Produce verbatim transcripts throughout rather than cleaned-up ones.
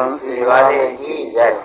बंसी वाले की जय।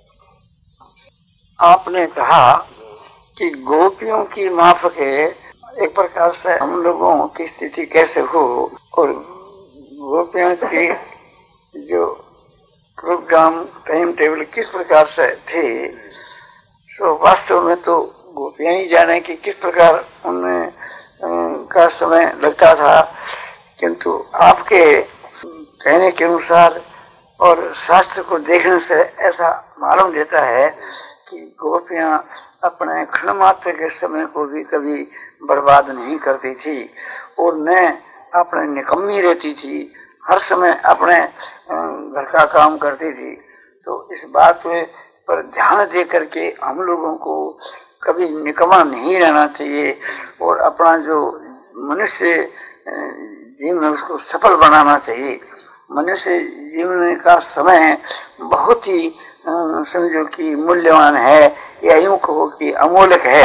आपने कहा कि गोपियों की माफक है, एक प्रकार से हम लोगों की स्थिति कैसे हो और गोपियों की जो प्रोग्राम टाइम टेबल किस प्रकार से थे, तो वास्तव में तो गोपियां ही जाने कि किस प्रकार उनमें का समय लगता था, किंतु आपके कहने के अनुसार और शास्त्र को देखने से ऐसा मालूम देता है कि गोपियां अपने क्षण मात्र के समय को भी कभी बर्बाद नहीं करती थी और न अपने निकम्मी रहती थी, हर समय अपने घर का काम करती थी। तो इस बात पर ध्यान दे करके हम लोगों को कभी निकम्मा नहीं रहना चाहिए और अपना जो मनुष्य जीवन है उसको सफल बनाना चाहिए। मनुष्य जीवन का समय बहुत ही समझो कि मूल्यवान है या यूं कहो कि अमूल्य है।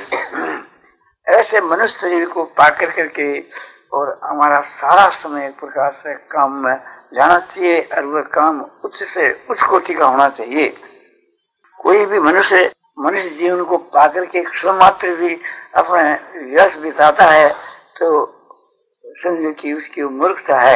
ऐसे मनुष्य शरीर को पाकर करके और हमारा सारा समय एक प्रकार से काम में जाना चाहिए और वह काम उच्च से उच्च कोटि का होना चाहिए। कोई भी मनुष्य मनुष्य जीवन को पाकर के क्षण मात्र भी अपने व्यस्त बिताता है तो समझो कि उसकी मूर्खता है।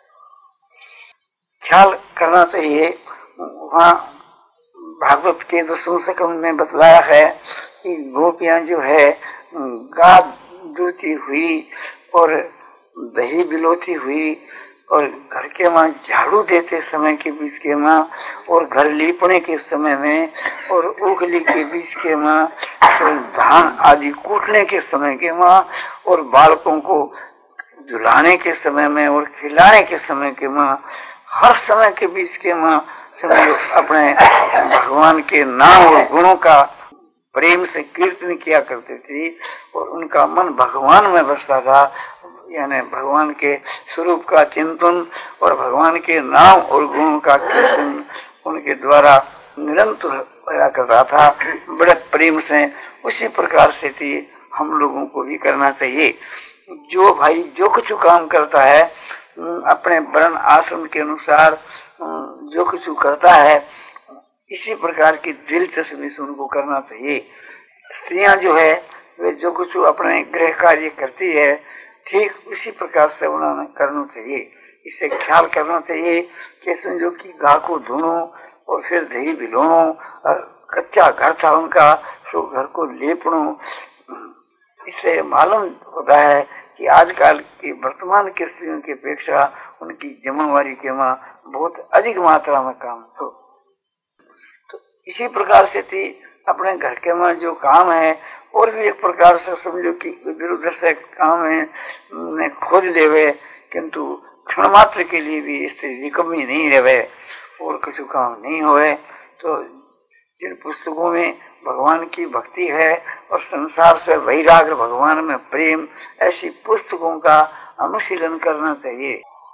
ख्याल करना चाहिए। वहाँ भागवत के दसवें सकंद में बतलाया है कि गोपियां जो है गा दूती हुई और दही बिलोती हुई और घर के माँ झाड़ू देते समय के बीच के माँ और घर लीपने के समय में और उगली के बीच के माँ और धान आदि कूटने के समय के माँ और बालकों को झुलाने के समय में और खिलाने के समय के माँ, हर समय के बीच के माँ समझो अपने भगवान के नाम और गुणों का प्रेम से कीर्तन किया करते थे और उनका मन भगवान में बसता था, यानी भगवान के स्वरूप का चिंतन और भगवान के नाम और गुणों का कीर्तन उनके द्वारा निरंतर होया करता था बड़े प्रेम से। उसी प्रकार से थी हम लोगों को भी करना चाहिए। जो भाई जो कुछ काम करता है अपने वर्ण आश्रम के अनुसार जो कुछ करता है इसी प्रकार की दिलचस्पी से उनको करना चाहिए। स्त्रियां जो है वे जो कुछ अपने गृह कार्य करती है ठीक उसी प्रकार से उन्होंने करना चाहिए। इसे ख्याल करना चाहिए कि समझो कि गाय को धोनो और फिर दही भिलोनो और कच्चा घर था उनका तो घर को लेपनो। इससे मालूम होता है कि आजकल की वर्तमान की स्त्रियों की अपेक्षा उनकी जिम्मेवारी के माँ बहुत अधिक मात्रा में काम हो। तो इसी प्रकार से थी अपने घर के में जो काम है और भी एक प्रकार से समझो कि इधर उधर से काम है खोज लेवे, किंतु क्षण मात्र के लिए भी स्त्री निकम्मी नहीं रहे और कुछ काम नहीं होए। तो जिन पुस्तकों में भगवान की भक्ति है और संसार से वैराग्य भगवान में प्रेम, ऐसी पुस्तकों का अनुशीलन करना चाहिए।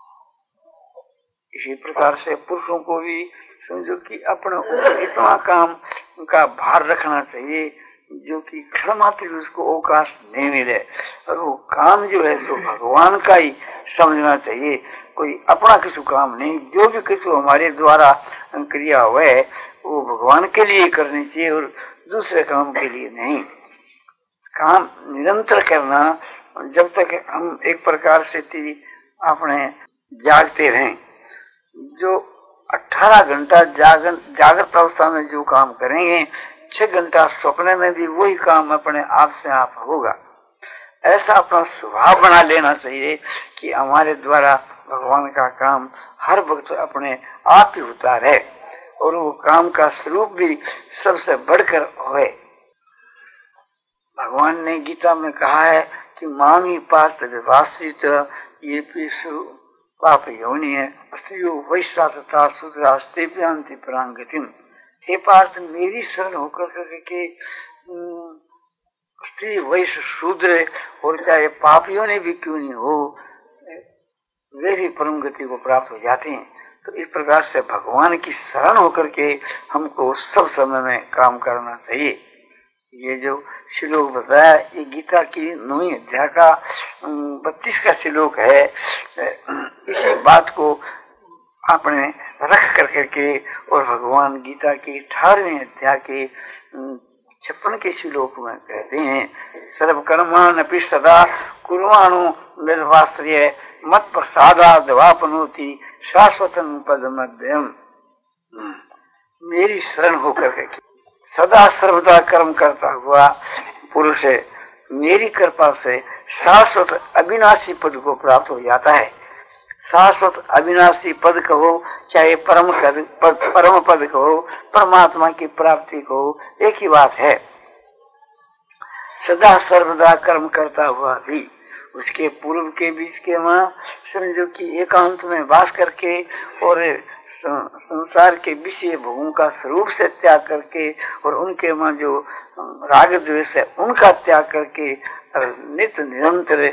इसी प्रकार से पुरुषों को भी समझो कि अपने ऊपर इतना काम का भार रखना चाहिए जो कि क्षण मात्र उसको अवकाश नहीं मिले और वो काम जो है सो भगवान का ही समझना चाहिए। कोई अपना किसी काम नहीं, जो भी किसी हमारे द्वारा क्रिया हुए वो भगवान के लिए करनी चाहिए और दूसरे काम के लिए नहीं। काम निरंतर करना जब तक हम एक प्रकार से अपने जागते रहें। जो अठारह घंटा जागन जागृत अवस्था में जो काम करेंगे छह घंटा सपने में भी वही काम अपने आप से आप होगा। ऐसा अपना स्वभाव बना लेना चाहिए कि हमारे द्वारा भगवान का काम हर वक्त अपने आप ही होता रहे और वो काम का स्वरूप भी सबसे बढ़कर होए। भगवान ने गीता में कहा है कि मामी पार्थ विवासित ये पीसु पाप योनि है स्त्रियो वैश्वा तथा शूद्रास्ते प्यांति प्रांगतिम। हे पार्थ मेरी शरण होकर करके स्त्री वैश्य शूद्र और चाहे पापियों ने भी क्यों नहीं हो वे भी परम गति को प्राप्त हो जाते हैं। तो इस प्रकार से भगवान की शरण होकर के हमको सब समय में काम करना चाहिए। ये जो श्लोक बताया ये गीता की नौवीं अध्याय का बत्तीस का श्लोक है। इसी बात को अपने रख कर करके और भगवान गीता के अठारहवें अध्याय के छप्पन के श्लोक में कहते हैं, सर्व कर्माण्यपि सदा कुर्वाणो निर्वास्त्र्य मत प्रसादाद् वापनोति शाश्वतं पदमद्वयम्। मेरी शरण होकर के सदा सर्वदा कर्म करता हुआ पुरुष मेरी कृपा से शाश्वत अविनाशी पद को प्राप्त हो जाता है। शाश्वत अविनाशी पद कहो, चाहे परम पद परम पद कहो, परमात्मा की प्राप्ति कहो, एक ही बात है। सदा सर्वदा कर्म करता हुआ भी उसके पूर्व के बीच के माँ समझो कि एकांत में वास करके और संसार के विषय भोगों का स्वरूप से त्याग करके और उनके माँ जो राग द्वेष है उनका त्याग करके नित्य निरंतर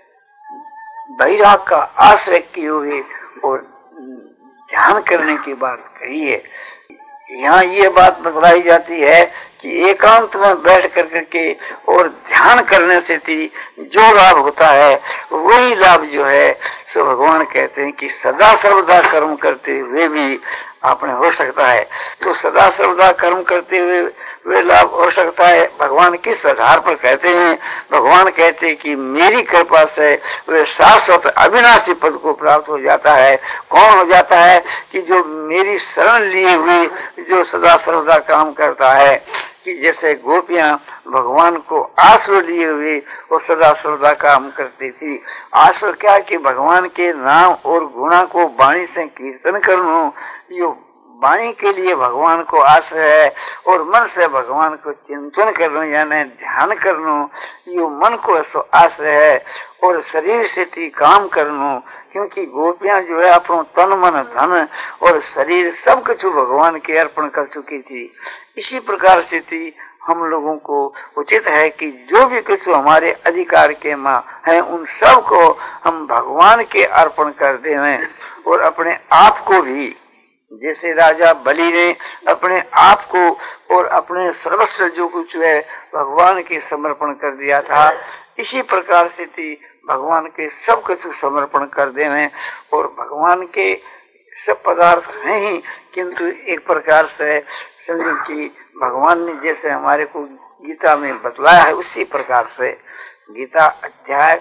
वैराग का आश्रय किए हुए और ध्यान करने की बात कही है। यहाँ ये बात बतलाई जाती है कि एकांत में बैठ कर करके और ध्यान करने से जो लाभ होता है वही लाभ जो है सो भगवान कहते हैं कि सदा सर्वदा कर्म करते हुए भी आपने हो सकता है। तो सदा सर्वदा कर्म करते हुए वे लाभ हो सकता है। भगवान किस आधार पर कहते हैं? भगवान कहते हैं कि मेरी कृपा से वे शाश्वत अविनाशी पद को प्राप्त हो जाता है। कौन हो जाता है? कि जो मेरी शरण लिए हुए जो सदा सर्वदा काम करता है। कि जैसे गोपियां भगवान को आश्रय लिए हुए वो सदा सर्वदा काम करती थी। आश्रय क्या कि भगवान के नाम और गुणा को वाणी से कीर्तन करनो, यो वाणी के लिए भगवान को आश्रय है और मन से भगवान को चिंतन करनो यानी ध्यान करनो यो मन को ऐसा आश्रय है। और शरीर से थी काम करनो, क्योंकि गोपियां जो है अपनो तन मन धन और शरीर सब कुछ भगवान के अर्पण कर चुकी थी। इसी प्रकार से थी हम लोगों को उचित है कि जो भी कुछ हमारे अधिकार के माँ है उन सब को हम भगवान के अर्पण कर दें और अपने आप को भी, जैसे राजा बलि ने अपने आप को और अपने सर्वस्व जो कुछ है भगवान के समर्पण कर दिया था, इसी प्रकार से थी भगवान के सब कुछ समर्पण कर दें। और भगवान के सब पदार्थ हैं ही, किंतु एक प्रकार से समझो कि भगवान ने जैसे हमारे को गीता में बतलाया है उसी प्रकार से गीता अध्याय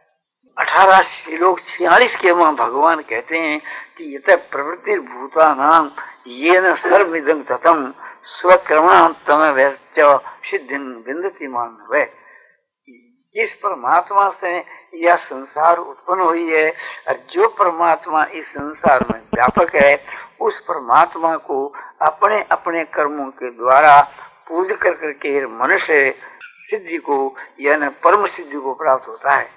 अठारह श्लोक छियालीस के वहाँ भगवान कहते हैं कि यत प्रवृत्ति भूता नाम ये न सर्वमिदं ततम स्वकर्मणां तमवेच सिद्धिं विन्दति मानवे। जिस परमात्मा से यह संसार उत्पन्न हुई है और जो परमात्मा इस संसार में व्यापक है उस परमात्मा को अपने अपने कर्मों के द्वारा पूज कर करके मनुष्य सिद्धि को यानी परम सिद्धि को प्राप्त होता है।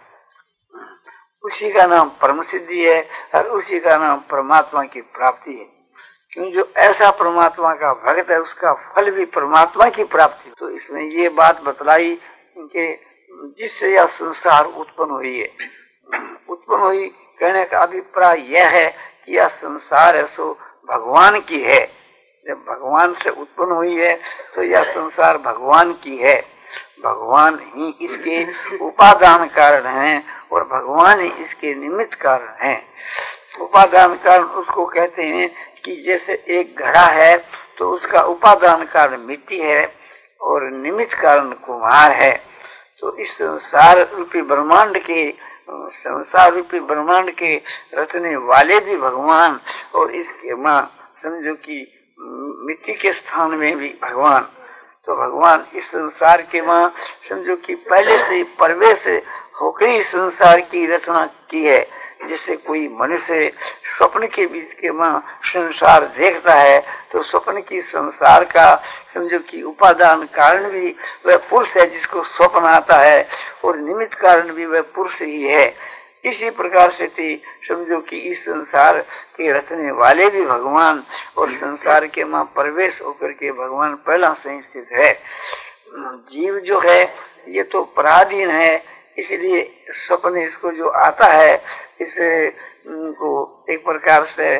उसी का नाम परम सिद्धि है और उसी का नाम परमात्मा की प्राप्ति है। क्यों जो ऐसा परमात्मा का भक्त है उसका फल भी परमात्मा की प्राप्ति। तो इसमें ये बात बतलाई कि जिससे यह संसार उत्पन्न हुई है, उत्पन्न हुई कहने का अभिप्राय यह है कि यह संसार है सो भगवान की है। जब भगवान से उत्पन्न हुई है तो यह संसार भगवान की है। भगवान ही इसके उपादान कारण हैं और भगवान ही इसके निमित्त कारण हैं। उपादान कारण उसको कहते हैं कि जैसे एक घड़ा है तो उसका उपादान कारण मिट्टी है और निमित्त कारण कुम्हार है। तो इस संसार रूपी ब्रह्मांड के संसार रूपी ब्रह्मांड के रचने वाले भी भगवान और इसके माँ समझो कि मिट्टी के स्थान में भी भगवान। तो भगवान इस संसार के माँ समझो कि पहले से परवेश होकर ही संसार की रचना की है। जैसे कोई मनुष्य स्वप्न के बीच के माँ संसार देखता है तो स्वप्न की संसार का समझो कि उपादान कारण भी वह पुरुष है जिसको स्वप्न आता है और निमित्त कारण भी वह पुरुष ही है। इसी प्रकार से थी समझो कि इस संसार के रचने वाले भी भगवान और संसार के माँ प्रवेश होकर के भगवान पहला से स्थित है। जीव जो है ये तो पराधीन है, इसलिए स्वप्न इसको जो आता है इसे को एक प्रकार से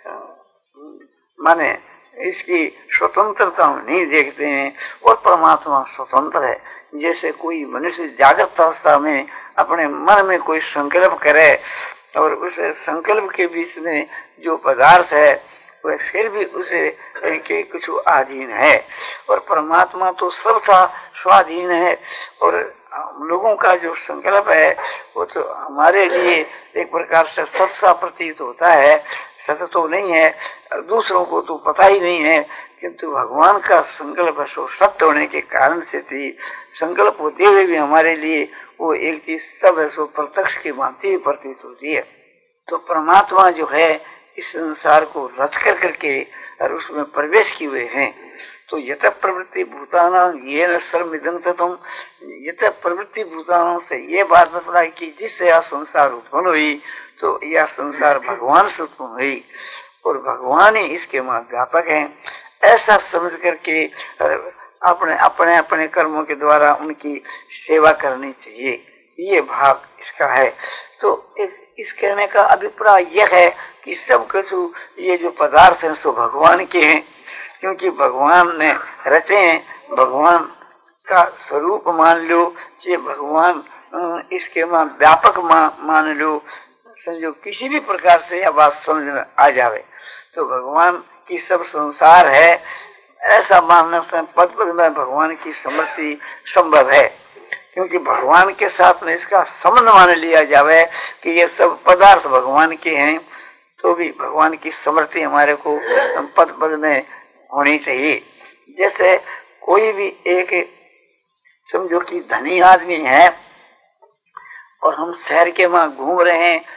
माने इसकी स्वतंत्रता नहीं देखते हैं और परमात्मा स्वतंत्र है। जैसे कोई मनुष्य जागृत अवस्था में अपने मन में कोई संकल्प करे और उस संकल्प के बीच में जो पदार्थ है वह फिर भी उसे के कुछ अधीन है, और परमात्मा तो सबका स्वाधीन है। और हम लोगों का जो संकल्प है वो तो हमारे लिए एक प्रकार से सत सा प्रतीत होता है, सत्य तो नहीं है, दूसरों को तो पता ही नहीं है, किंतु भगवान का संकल्प सो सत्य होने के कारण से थी, संकल्प होते हुए भी हमारे लिए वो एक चीज सब है सो प्रत्यक्ष की भांति प्रतीत होती है। तो परमात्मा जो है इस संसार को रच कर करके और उसमें प्रवेश किए हुए हैं। तो यत प्रवृत्ति भूताना ये न सर्वमिदं ततम्, यत प्रवृत्ति भूताना से ये बात बतलाई कि जिससे यह संसार उत्पन्न हुई, तो यह संसार भगवान से उत्पन्न हुई और भगवान ही इसके व्यापक है। ऐसा समझ करके अपने अपने अपने कर्मों के द्वारा उनकी सेवा करनी चाहिए, ये भाव इसका है। तो इस कहने का अभिप्राय यह है कि सब कुछ ये जो पदार्थ हैं सो भगवान के हैं, क्योंकि भगवान ने रचे हैं, भगवान का स्वरूप मान लो, ये भगवान इसके मान व्यापक मान लो, समझो किसी भी प्रकार से यह बात समझ में आ जावे तो भगवान की सब संसार है, ऐसा मानने से पद पद में भगवान की स्मृति संभव है। क्योंकि भगवान के साथ में इसका संबंध मान लिया जावे कि ये सब पदार्थ भगवान के हैं, तो भी भगवान की स्मृति हमारे को पद पद में होनी चाहिए। जैसे कोई भी एक समझो कि धनी आदमी है और हम शहर के वहां घूम रहे हैं,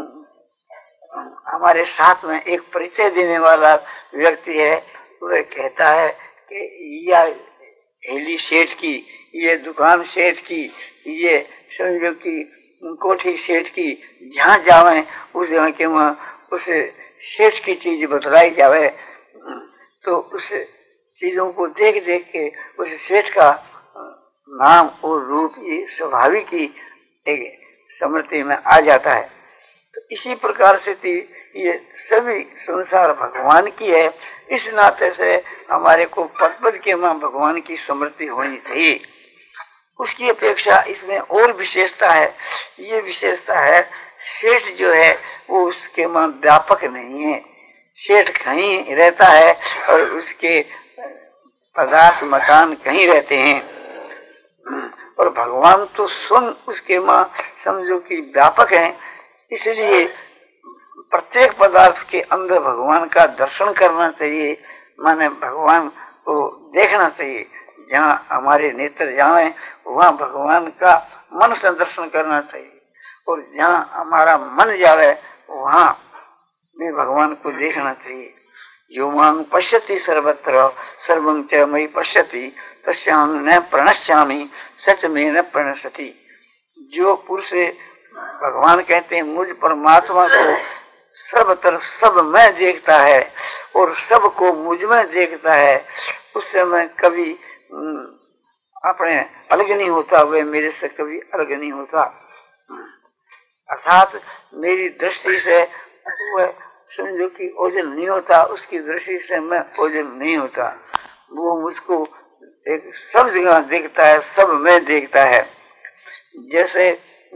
हमारे साथ में एक परिचय देने वाला व्यक्ति है, वह कहता है कि यह हेली सेठ की, ये दुकान सेठ की, ये समझो कि कोठी सेठ की, जहाँ जावे उस जगह के वहाँ उस सेठ की चीज बतलाई जावे, तो उस चीजों को देख देख के उस सेठ का नाम और रूप ये स्वाभाविक ही एक स्मृति में आ जाता है। तो इसी प्रकार से ये सभी संसार भगवान की है, इस नाते से हमारे को पद पद के मां भगवान की स्मृति होनी चाहिए। उसकी अपेक्षा इसमें और विशेषता है, ये विशेषता है सेठ जो है वो उसके मां व्यापक नहीं है, सेठ कहीं रहता है और उसके पदार्थ मकान कहीं रहते हैं, और भगवान तो स्वयं उसके मां समझो कि व्यापक है। इसलिए प्रत्येक पदार्थ के अंदर भगवान का दर्शन करना चाहिए, माने भगवान को देखना चाहिए। जहाँ हमारे नेत्र जाए वहाँ भगवान का मन से दर्शन करना चाहिए, और जहाँ हमारा मन जाए वहाँ भी भगवान को देखना चाहिए। यो मां पश्यति सर्वत्र सर्वं च मयि पश्यति तस्याहं न प्रणश्यामि सच में न प्रणश्यति। जो पुरुष भगवान कहते हैं मुझ परमात्मा को सर्वत्र सब में देखता है और सबको मुझ में देखता है, उससे मैं कभी अपने अलग नहीं होता, वह मेरे से कभी अलग नहीं होता। अर्थात मेरी दृष्टि से वह समझो कि ओझल नहीं होता, उसकी दृष्टि से मैं ओझल नहीं होता। वो मुझको एक सब जगह देखता है, सब में देखता है। जैसे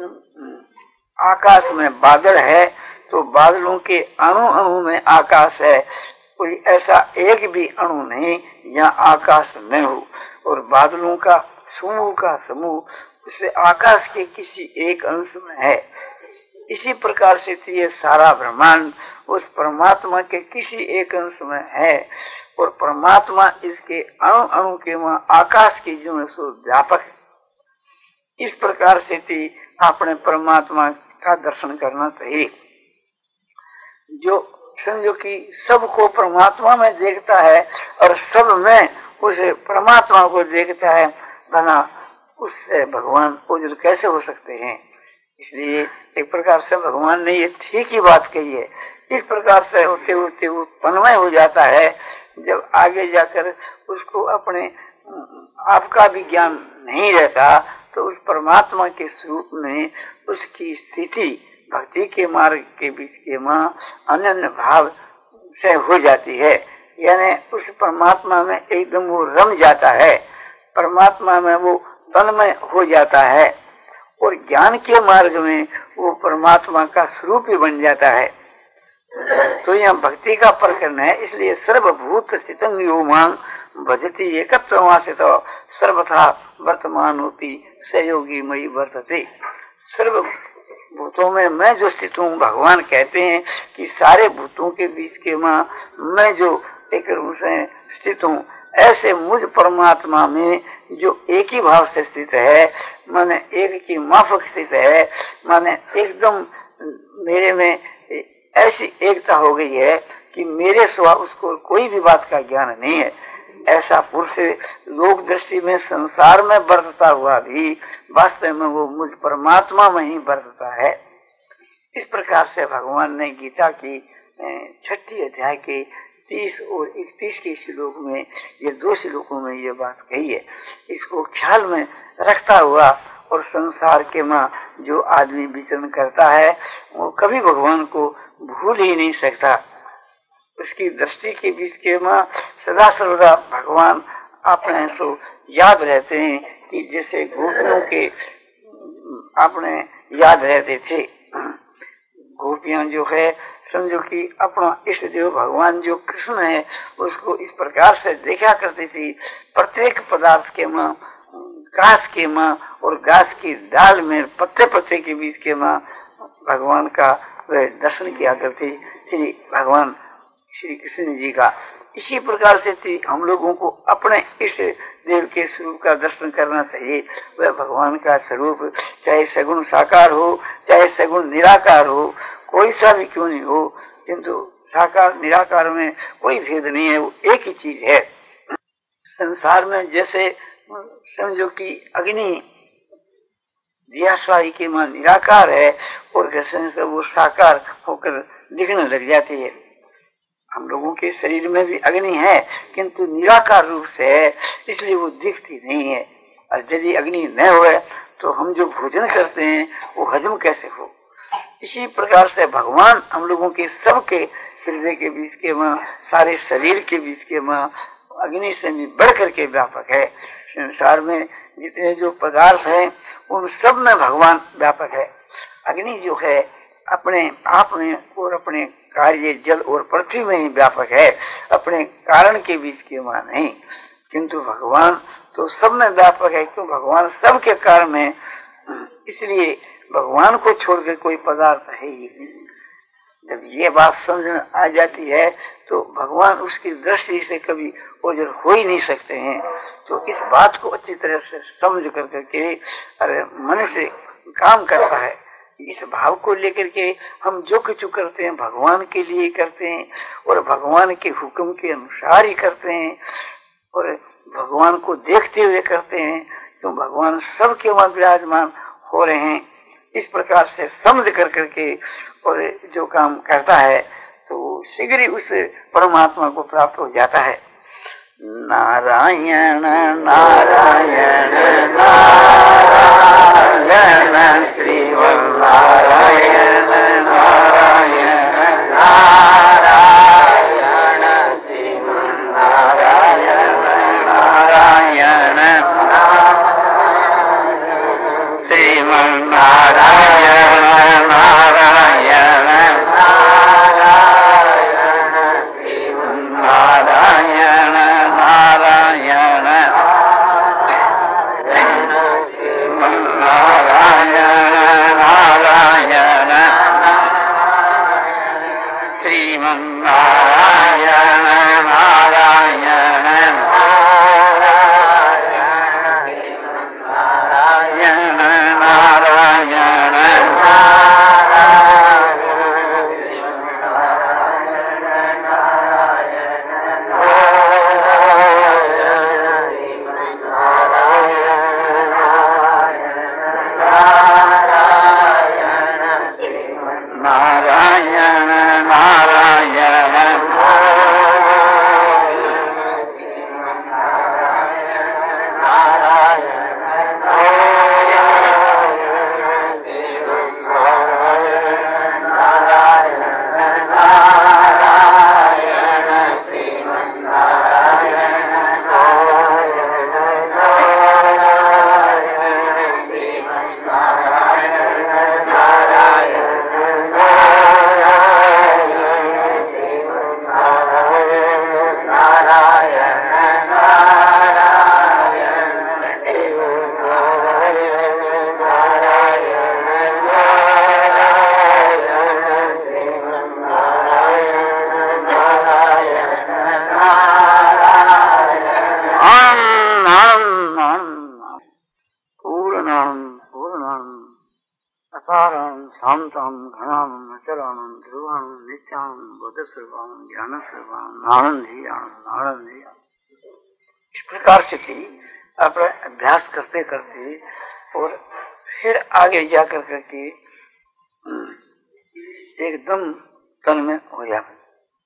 आकाश में बादल है तो बादलों के अणु अणु में आकाश है, कोई ऐसा एक भी अणु नहीं जहाँ आकाश न हो, और बादलों का समूह का समूह उससे आकाश के किसी एक अंश में है। इसी प्रकार से ये सारा ब्रह्मांड उस परमात्मा के किसी एक अंश में है, और परमात्मा इसके अणु अणु के वहाँ आकाश की जो है सो व्यापक है। इस प्रकार से थी अपने परमात्मा का दर्शन करना चाहिए। जो समझो कि सबको परमात्मा में देखता है और सब में उस परमात्मा को देखता है, बना उससे भगवान ओझल कैसे हो सकते हैं। इसलिए एक प्रकार से भगवान ने ये ठीक ही बात कही है। इस प्रकार से होते होते वो तन्मय हो जाता है, जब आगे जाकर उसको अपने आपका भी ज्ञान नहीं रहता तो उस परमात्मा के स्वरूप में उसकी स्थिति भक्ति के मार्ग के बीच के मां अनन्य भाव से हो जाती है, यानी उस परमात्मा में एकदम वो रम जाता है, परमात्मा में वो तन्मय हो जाता है, और ज्ञान के मार्ग में वो परमात्मा का स्वरूप ही बन जाता है। तो यहाँ भक्ति का प्रकरण है, इसलिए सर्वभूत स्थितं यो मां भजति एकत्वमा से तो सर्वथा वर्तमान होती सहयोगी मई वर्तते। सर्व भूतों में मैं जो स्थित हूँ, भगवान कहते हैं कि सारे भूतों के बीच के मां मैं जो एक रूप से स्थित हूँ, ऐसे मुझ परमात्मा में जो एक ही भाव से स्थित है, माने एक की माफक स्थित है, माने एकदम मेरे में ऐसी एकता हो गई है कि मेरे सिवा उसको कोई भी बात का ज्ञान नहीं है। ऐसा पुरुष लोक दृष्टि में संसार में बरतता हुआ भी वास्तव में वो मुझ परमात्मा में ही बरतता है। इस प्रकार से भगवान ने गीता की छठी अध्याय के तीस और इकतीस के श्लोक में, ये दो श्लोकों में ये बात कही है। इसको ख्याल में रखता हुआ और संसार के मां जो आदमी विचरण करता है वो कभी भगवान को भूल ही नहीं सकता। उसकी दृष्टि के बीच के मां सदा सर्वदा भगवान अपने सो याद रहते हैं कि जैसे गोपियों के अपने याद रहते थे। गोपियां जो है समझो कि अपना इष्ट देव भगवान जो कृष्ण है उसको इस प्रकार से देखा करती थी। प्रत्येक पदार्थ के मां, घास के मां और घास की डाल में पत्ते पत्ते के बीच के मां भगवान का वह दर्शन किया करते श्री भगवान श्री कृष्ण जी का। इसी प्रकार से थी हम लोगों को अपने इष्ट देव के स्वरूप का दर्शन करना चाहिए। वह भगवान का स्वरूप चाहे सगुण साकार हो चाहे सगुण निराकार हो, कोई सा भी क्यों नहीं हो, किंतु साकार निराकार में कोई भेद नहीं है, वो एक ही चीज है। संसार में जैसे समझो कि अग्नि दियाशाही के मां निराकार है और घर्षण से वो साकार होकर दिखने लग जाती है। हम लोगों के शरीर में भी अग्नि है किंतु निराकार रूप से है, इसलिए वो दिखती नहीं है। और यदि अग्नि न हो तो हम जो भोजन करते हैं वो हजम कैसे हो। इसी प्रकार से भगवान हम लोगों के सबके हृदय के बीच के मां, सारे शरीर के बीच के मां अग्नि से भी बढ़ करके व्यापक है। संसार में जितने जो पदार्थ हैं उन सब में भगवान व्यापक है। अग्नि जो है अपने आप में और अपने कार्य जल और पृथ्वी में ही व्यापक है, अपने कारण के बीच के मां नहीं। किंतु भगवान तो सब में व्यापक है, क्यों भगवान सबके कारण है, इसलिए भगवान को छोड़कर कोई पदार्थ है ही नहीं। जब ये बात समझ में आ जाती है तो भगवान उसकी दृष्टि से कभी ओझल हो ही नहीं सकते हैं। तो इस बात को अच्छी तरह से समझ कर करके अरे मन से काम करता है। इस भाव को लेकर के हम जो कुछ करते हैं भगवान के लिए करते हैं और भगवान के हुक्म के अनुसार ही करते हैं और भगवान को देखते हुए करते हैं, तो भगवान सबके वहां विराजमान हो रहे हैं। इस प्रकार से समझ कर करके और जो काम करता है तो शीघ्र ही उस परमात्मा को प्राप्त हो जाता है। नारायण नारायण नारायण श्रीमन्नारायण नारायण नारायण श्रीमन्नारायण नारायण श्रीमन्नारायण नारायण नारायण नारायण नारायण श्रीमन्नारायण नारायण नारायण नारायण पूर्णं पूर्णं अपारं शांतं घनं अचलं ध्रुवं नित्यं बोधस्वरूपं ज्ञानस्वरूपं आनंदी आनंद आनंदी। इस प्रकार से थी अपना अभ्यास करते करते और फिर आगे जाकर करके एकदम तन में हो जाता।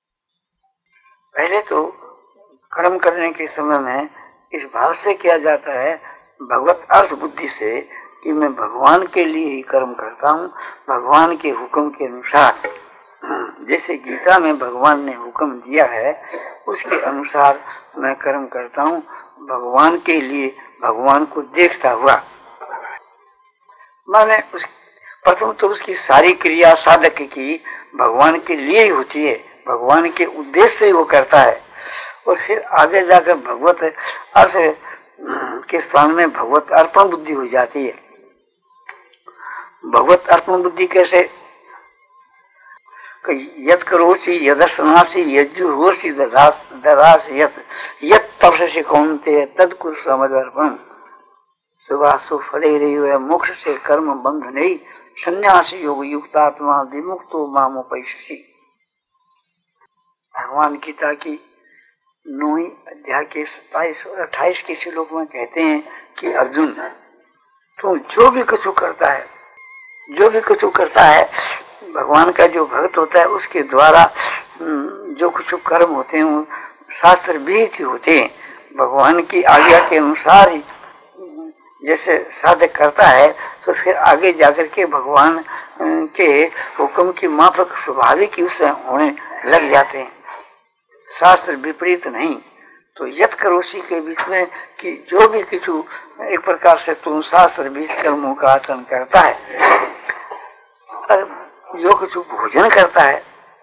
पहले तो कर्म करने के समय में इस भाव से किया जाता है भगवत अर्थ बुद्धि से कि मैं भगवान के लिए ही कर्म करता हूँ, भगवान के हुक्म के अनुसार। जैसे गीता में भगवान ने हुक्म दिया है उसके अनुसार मैं कर्म करता हूँ, भगवान के लिए, भगवान को देखता हुआ। माने उस प्रथम तो उसकी सारी क्रिया साधक की भगवान के लिए ही होती है, भगवान के उद्देश्य से वो करता है। और फिर आगे जाकर भगवत अर्थ के स्थान में भगवत अर्पण बुद्धि हो जाती है। भगवत अर्पण बुद्धि कैसे? यत करोसि यदर्शनासि यज्जुहोसि ददास ददास यत यत तपसि कौन्तेय तत्कुरु समदर्पण सुभासु फलेरेव मोक्ष से कर्म बंध नहीं संन्यास योग युक्तात्मा विमुक्तो मामोपैषि। भगवान गीता की नौवीं अध्याय के सत्ताईस और अट्ठाईस के श्लोक में कहते हैं कि अर्जुन तू जो भी कुछ करता है, जो भी कुछ करता है, भगवान का जो भक्त होता है उसके द्वारा जो कुछ कर्म होते हैं वो शास्त्र विहित होते हैं। भगवान की आज्ञा के अनुसार ही जैसे साधक करता है तो फिर आगे जाकर के भगवान के हुक्म की माफक स्वाभाविक ही उससे होने लग जाते हैं, शास्त्र विपरीत नहीं। तो यत करोसी के बीच में कि जो भी किछु एक प्रकार से तुम शास्त्र बीच कर्मों का आचरण करता है, और जो कुछ भोजन करता है,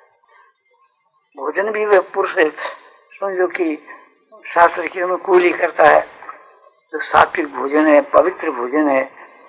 भोजन भी वह पुरुष समझो कि शास्त्र के अनुकूल ही करता है। जो सात्विक भोजन है, पवित्र भोजन है,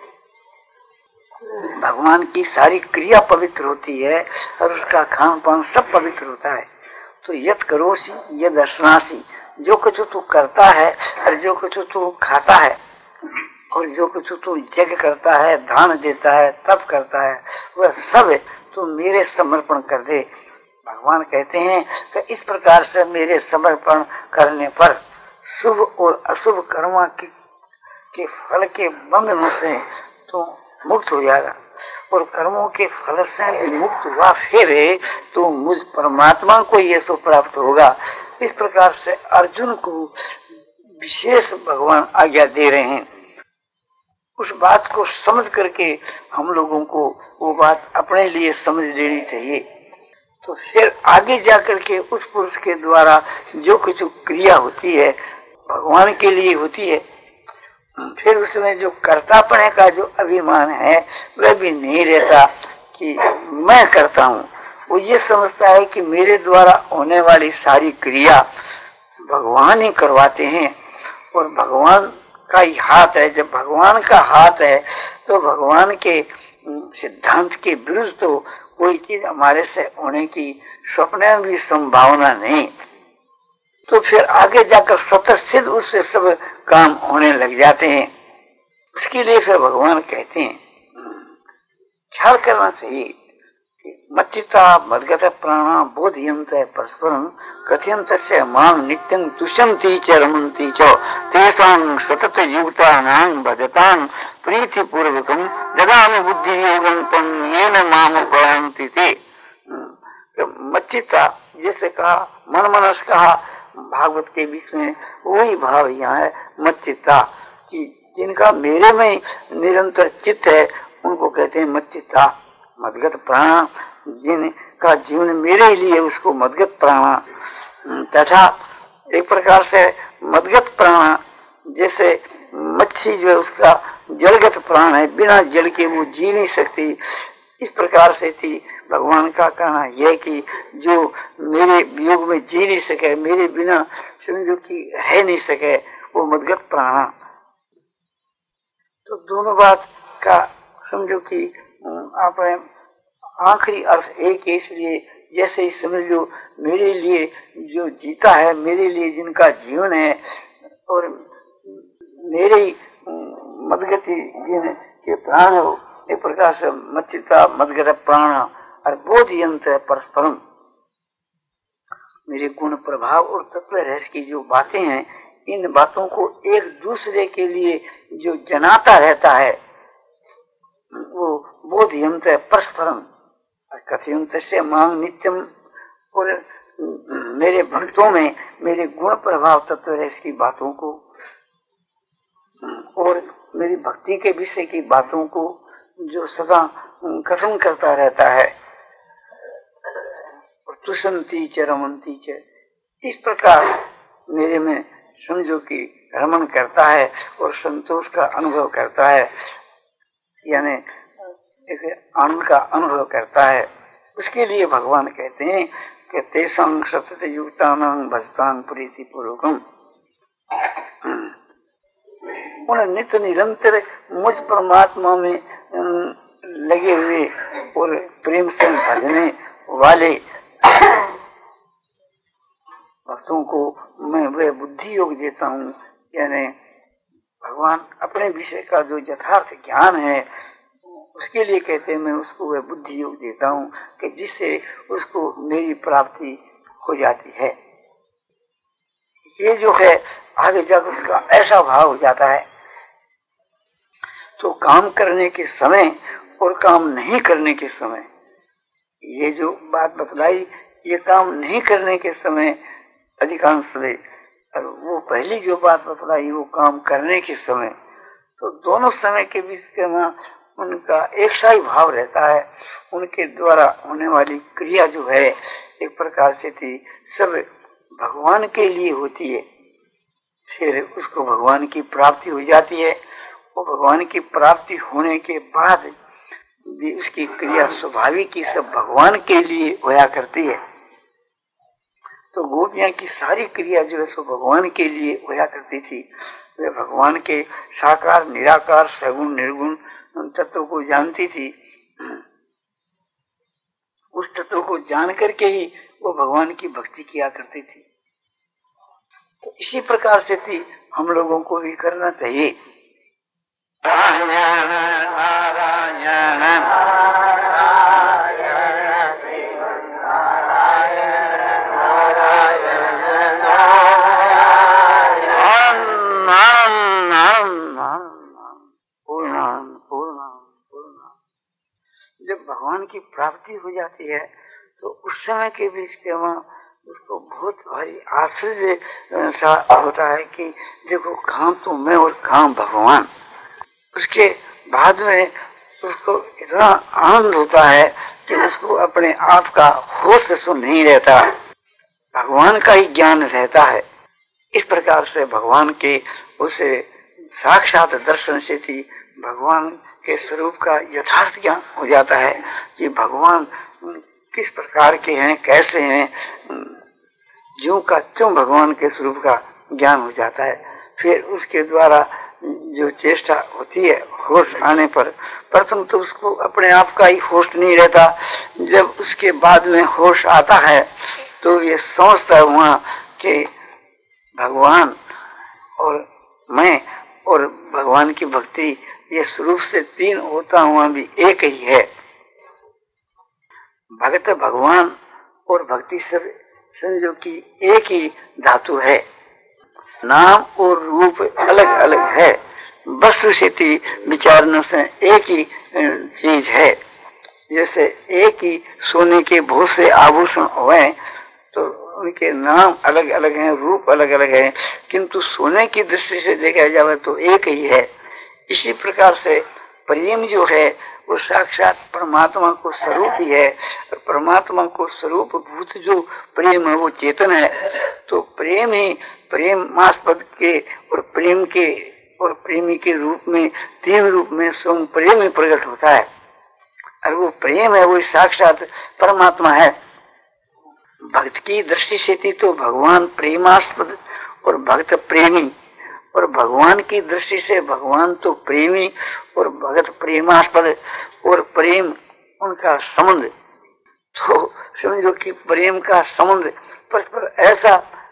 भगवान की सारी क्रिया पवित्र होती है और उसका खान पान सब पवित्र होता है। तो यत करोसी यद अर्शनासी, जो कुछ तू करता है और जो कुछ तू खाता है और जो कुछ तू यज्ञ करता है, दान देता है, तप करता है, वह सब तू मेरे समर्पण कर दे। भगवान कहते हैं कि इस प्रकार से मेरे समर्पण करने पर शुभ और अशुभ कर्मों के, के फल के बंधनों से तो मुक्त हो जाएगा, और कर्मों के फल से मुक्त हुआ फिर तो मुझ परमात्मा को ये सो प्राप्त होगा। इस प्रकार से अर्जुन को विशेष भगवान आज्ञा दे रहे हैं। उस बात को समझ करके हम लोगों को वो बात अपने लिए समझ लेनी चाहिए। तो फिर आगे जाकर के उस पुरुष के द्वारा जो कुछ क्रिया होती है भगवान के लिए होती है, फिर उसमें जो कर्तापने का जो अभिमान है वह भी नहीं रहता कि मैं करता हूँ। वो ये समझता है कि मेरे द्वारा होने वाली सारी क्रिया भगवान ही करवाते हैं और भगवान का ही हाथ है। जब भगवान का हाथ है तो भगवान के सिद्धांत के विरुद्ध तो कोई चीज हमारे से होने की स्वप्न में भी संभावना नहीं। तो फिर आगे जाकर स्वतः सिद्ध उससे सब काम होने लग जाते हैं। उसके लिए फिर भगवान कहते हैं ख्याल करना चाहिए कि मच्चिता मद्गत प्राणा बोधयंत परस्परम कथयंत च मां नित्यं तुष्यन्ति च रमन्ति च तेषां सतत युक्तानां भजतां प्रीति पूर्वकं ददामि बुद्धि योगं तं येन माम उपयान्ति ते। मच्चिता जैसे कहा, मन मनस कहा, भागवत के बीच में वही भाव यहाँ है मच्चिता कि जिनका मेरे में निरंतर चित्त है उनको कहते हैं मच्चिता। मदगत प्राण, जिनका जीवन मेरे लिए उसको मदगत प्राण। तथा एक प्रकार से मदगत प्राण जैसे मच्छी जो है उसका जलगत प्राण है, बिना जल के वो जी नहीं सकती। इस प्रकार से थी भगवान का कहना यह कि जो मेरे वियोग में जी नहीं सके, मेरे बिना समझो कि है नहीं सके, वो मदगत प्राण। तो दोनों बात का समझो कि आपने आखिरी अर्थ एक है, इसलिए जैसे ही समझ लो मेरे लिए जो जीता है, मेरे लिए जिनका जीवन है और मेरे मदगति जिन के प्राण हो, एक प्रकार से मच्चिता मदगत प्राण और बोध यंत्र परस्परम। मेरे गुण प्रभाव और तत्व रहस्य की जो बातें हैं, इन बातों को एक दूसरे के लिए जो जनाता रहता है वो बोध यंत्र परस्परम कथयंत से मांग नित्यम। और मेरे भक्तों में मेरे गुण प्रभाव तत्व रहस्य की बातों को और मेरी भक्ति के विषय की बातों को जो सदा कथन करता रहता है, तुषंती च रमंती च, इस प्रकार मेरे में समझो कि रमन करता है और संतोष का अनुभव करता है, यानी एक आनंद का अनुभव करता है। उसके लिए भगवान कहते हैं कि तेषां सतत युक्तानां भजतां प्रीति पूर्वकम। उन नित्य निरंतर मुझ परमात्मा में लगे हुए और प्रेम से भजने वाले भक्तों को मैं वह बुद्धि योग देता हूँ, यानी भगवान अपने विषय का जो यथार्थ ज्ञान है उसके लिए कहते हैं मैं उसको वह बुद्धि योग देता हूँ कि जिससे उसको मेरी प्राप्ति हो जाती है। ये जो है आगे जाकर उसका ऐसा भाव हो जाता है। तो काम करने के समय और काम नहीं करने के समय, ये जो बात बतलाई, ये काम नहीं करने के समय अधिकांश से, और वो पहली जो बात बतलाई वो काम करने के समय, तो दोनों समय के बीच में उनका एक सा ही भाव रहता है। उनके द्वारा होने वाली क्रिया जो है एक प्रकार से थी सब भगवान के लिए होती है, फिर उसको भगवान की प्राप्ति हो जाती है। वो भगवान की प्राप्ति होने के बाद भी उसकी क्रिया स्वाभाविक की सब भगवान के लिए होया करती है। तो गोपियां की सारी क्रिया जो है सो भगवान के लिए होया करती थी। वे भगवान के साकार निराकार सगुण निर्गुण तत्व को जानती थी। उस तत्व को जान करके ही वो भगवान की भक्ति किया करती थी। तो इसी प्रकार से थी हम लोगों को भी करना चाहिए। नारायण नारायण जब भगवान की प्राप्ति हो जाती है तो उस समय के बीच के वहाँ उसको बहुत भारी आश्चर्य सा होता है कि देखो काम तो मैं और काम भगवान। उसके बाद में उसको इतना आनंद होता है कि उसको अपने आप का होश सो नहीं रहता, भगवान का ही ज्ञान रहता है। इस प्रकार से भगवान के उसे साक्षात दर्शन से थी भगवान के स्वरूप का यथार्थ ज्ञान हो जाता है कि भगवान किस प्रकार के हैं, कैसे हैं, ज्यों का त्यों भगवान के स्वरूप का ज्ञान हो जाता है। फिर उसके द्वारा जो चेष्टा होती है होश आने पर, प्रथम तो उसको अपने आप का ही होश नहीं रहता, जब उसके बाद में होश आता है तो ये समझता है वहाँ कि भगवान और मैं और भगवान की भक्ति ये स्वरूप से तीन होता हुआ भी एक ही है। भक्त भगवान और भक्ति सब समझो कि एक ही धातु है, नाम और रूप अलग अलग है, वस्तु स्थिति विचारने से एक ही चीज है। जैसे एक ही सोने के बहुत से आभूषण हुए तो उनके नाम अलग अलग हैं, रूप अलग अलग है, किंतु सोने की दृष्टि से देखा जाए तो एक ही है। इसी प्रकार से प्रेम जो है वो साक्षात परमात्मा को स्वरूप ही है। परमात्मा को स्वरूप भूत जो प्रेम है वो चेतन है। तो प्रेम ही प्रेमास्पद के और प्रेम के और प्रेमी के रूप में तीन रूप में स्वयं प्रेम ही प्रकट होता है, और वो प्रेम है वो साक्षात परमात्मा है। भक्त की दृष्टि से थी तो भगवान प्रेमास्पद और भक्त प्रेमी, और भगवान की दृष्टि से भगवान तो प्रेमी और भगत प्रेमास्पद, और प्रेम उनका संबंध। तो समझो कि प्रेम का संबंध परस्पर ऐसा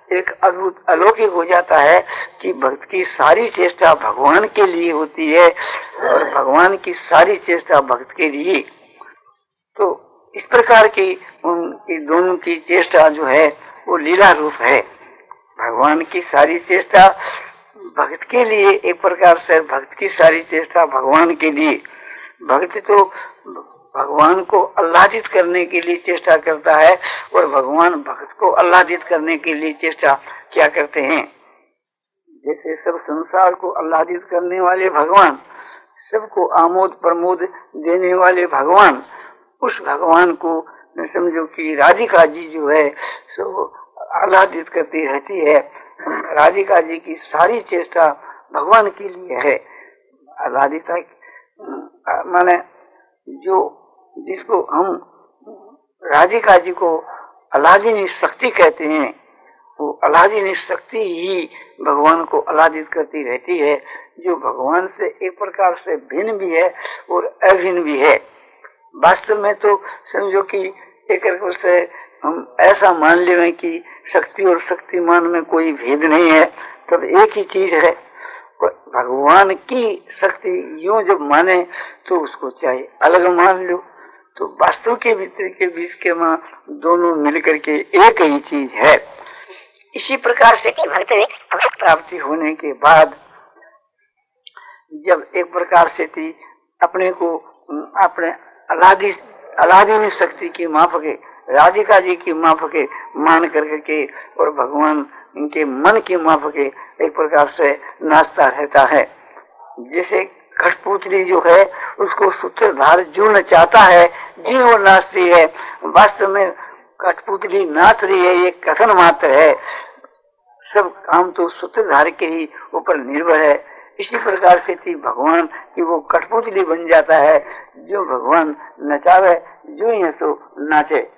एक अद्भुत अलौकिक हो जाता है कि भक्त की सारी चेष्टा भगवान के लिए होती है और भगवान की सारी चेष्टा भक्त के लिए। तो इस प्रकार की उनकी दोनों की चेष्टा जो है वो लीला रूप है। भगवान की सारी चेष्टा भक्त के लिए, एक प्रकार से भक्त की सारी चेष्टा भगवान के लिए। भक्त तो भगवान को आह्लादित करने के लिए चेष्टा करता है और भगवान भक्त को आह्लादित करने के लिए चेष्टा क्या करते हैं। जैसे सब संसार को आह्लादित करने वाले भगवान, सबको आमोद प्रमोद देने वाले भगवान, उस भगवान को समझो कि राधिका जी जो है सो आह्लादित करती रहती है। राधिका जी की सारी चेष्टा भगवान के लिए है। आह्लादिता माने जो जिसको हम राधिका जी को आह्लादिनी शक्ति कहते हैं, वो आह्लादिनी शक्ति ही भगवान को आह्लादित करती रहती है, जो भगवान से एक प्रकार से भिन्न भी है और अभिन्न भी है। वास्तव में तो समझो कि एक प्रकार से हम ऐसा मान लें कि शक्ति और शक्तिमान में कोई भेद नहीं है, तब एक ही चीज है। भगवान की शक्ति यूं जब माने तो उसको चाहे अलग मान लो, तो वास्तव के भीतर के बीच के मां दोनों मिलकर के एक ही चीज है। इसी प्रकार से भक्त प्राप्ति होने के बाद जब एक प्रकार से थी अपने को अपने अलादी अलादीनी शक्ति की माफके, राधिका जी की माफके मान कर के और भगवान इनके मन की माफके एक प्रकार से नाचता रहता है। जैसे कठपुतली जो है उसको सूत्रधार जो नचाता है, जी वो नाचती है। वास्तव में कठपुतली नाच रही है, ये कथन मात्र है। सब काम तो सूत्रधार के ही ऊपर निर्भर है। इसी प्रकार से थी भगवान कि वो कठपुतली बन जाता है, जो भगवान नचावे जो ही सो नाचे।